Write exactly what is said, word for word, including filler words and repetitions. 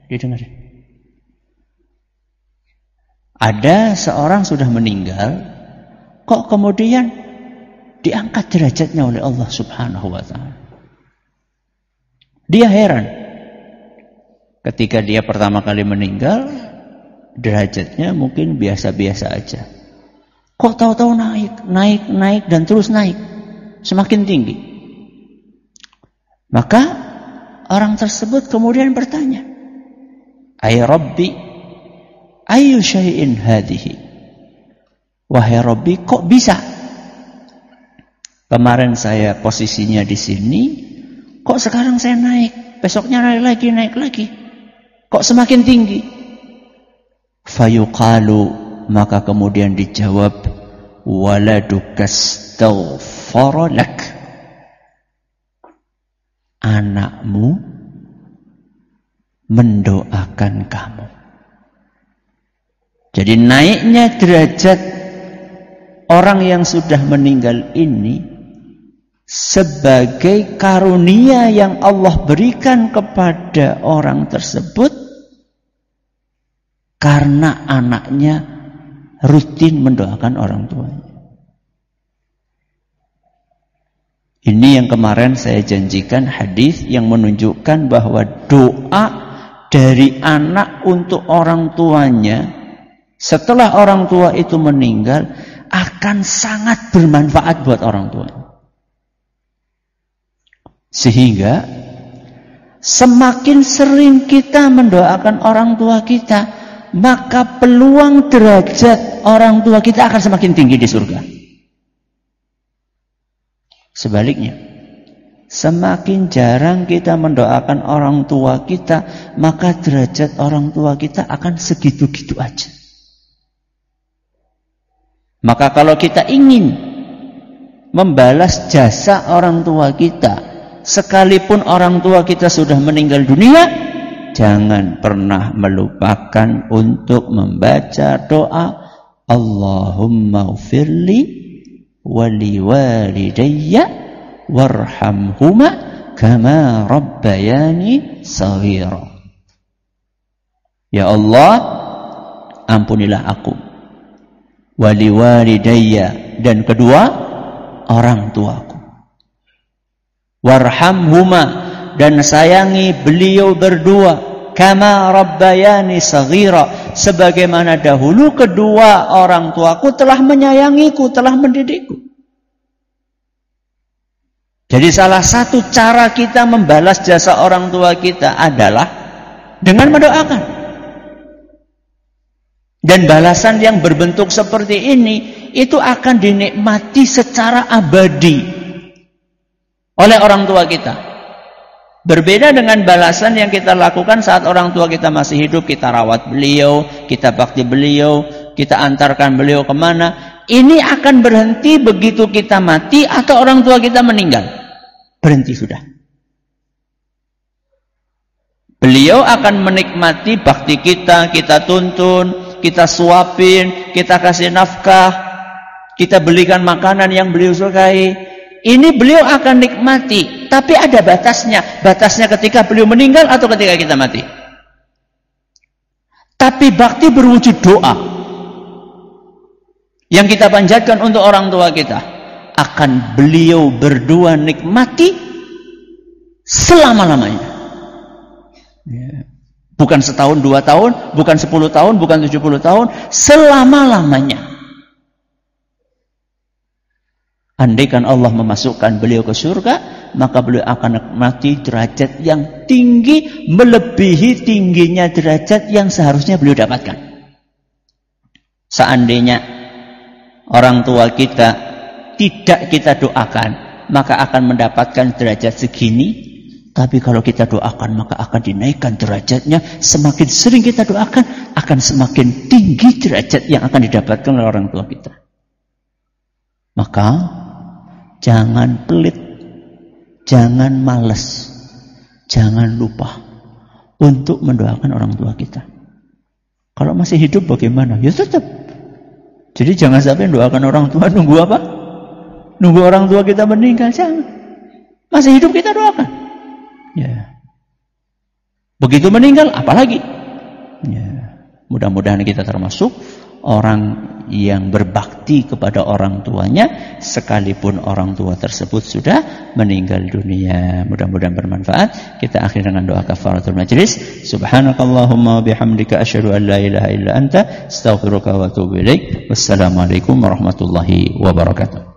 didengar. Ada seorang sudah meninggal, kok kemudian diangkat derajatnya oleh Allah Subhanahu wa taala. Dia heran. Ketika dia pertama kali meninggal, derajatnya mungkin biasa-biasa aja. Kok tahu-tahu naik, naik, naik dan terus naik, semakin tinggi. Maka orang tersebut kemudian bertanya, "Ay Rabbi, ayu syai'in hadhihi?" Wahai Rabbi, kok bisa? Kemarin saya posisinya di sini, kok sekarang saya naik, besoknya naik lagi, naik lagi. Kok semakin tinggi? Fayuqalu, maka kemudian dijawab, waladuka astaghfara lak. Anakmu mendoakan kamu. Jadi naiknya derajat orang yang sudah meninggal ini sebagai karunia yang Allah berikan kepada orang tersebut karena anaknya rutin mendoakan orang tuanya. Ini yang kemarin saya janjikan hadis yang menunjukkan bahwa doa dari anak untuk orang tuanya setelah orang tua itu meninggal akan sangat bermanfaat buat orang tuanya. Sehingga semakin sering kita mendoakan orang tua kita, maka peluang derajat orang tua kita akan semakin tinggi di surga. Sebaliknya, semakin jarang kita mendoakan orang tua kita, maka derajat orang tua kita akan segitu-gitu aja. Maka kalau kita ingin membalas jasa orang tua kita, sekalipun orang tua kita sudah meninggal dunia, jangan pernah melupakan untuk membaca doa Allahumma ghfirli wali walidayya warhamhuma kama rabbayani shaghira. Ya Allah, ampunilah aku, wali walidayya, dan kedua orang tuaku, warhamhuma, dan sayangi beliau berdua, kama rabbayani shaghira, sebagaimana dahulu kedua orang tuaku telah menyayangiku, telah mendidikku. Jadi salah satu cara kita membalas jasa orang tua kita adalah dengan mendoakan. Dan balasan yang berbentuk seperti ini itu akan dinikmati secara abadi oleh orang tua kita. Berbeda dengan balasan yang kita lakukan saat orang tua kita masih hidup, kita rawat beliau, kita bakti beliau, kita antarkan beliau kemana. Ini akan berhenti begitu kita mati atau orang tua kita meninggal. Berhenti sudah. Beliau akan menikmati bakti kita, kita tuntun, kita suapin, kita kasih nafkah, kita belikan makanan yang beliau sukai. Ini beliau akan nikmati, tapi ada batasnya. Batasnya ketika beliau meninggal atau ketika kita mati. Tapi bakti berwujud doa yang kita panjatkan untuk orang tua kita, akan beliau berdua nikmati selama-lamanya. Bukan setahun, dua tahun, bukan sepuluh tahun, bukan tujuh puluh tahun, selama-lamanya. Andaikan Allah memasukkan beliau ke surga, maka beliau akan nikmati derajat yang tinggi, melebihi tingginya derajat yang seharusnya beliau dapatkan. Seandainya orang tua kita tidak kita doakan, maka akan mendapatkan derajat segini. Tapi kalau kita doakan, maka akan dinaikkan derajatnya. Semakin sering kita doakan, akan semakin tinggi derajat yang akan didapatkan oleh orang tua kita. Maka jangan pelit, jangan malas, jangan lupa untuk mendoakan orang tua kita. Kalau masih hidup bagaimana? Ya tetap. Jadi jangan sampai doakan orang tua, nunggu apa? Nunggu orang tua kita meninggal, jangan. Masih hidup kita doakan. Ya. Begitu meninggal, apalagi? Ya, mudah-mudahan kita termasuk orang yang berbakti kepada orang tuanya sekalipun orang tua tersebut sudah meninggal dunia. Mudah-mudahan bermanfaat. Kita akhiri dengan doa kafaratul majlis. Subhanakallahumma wa bihamdika asyhadu an la ilaha illa anta astaghfiruka wa atubu ilaik. Wassalamualaikum warahmatullahi wabarakatuh.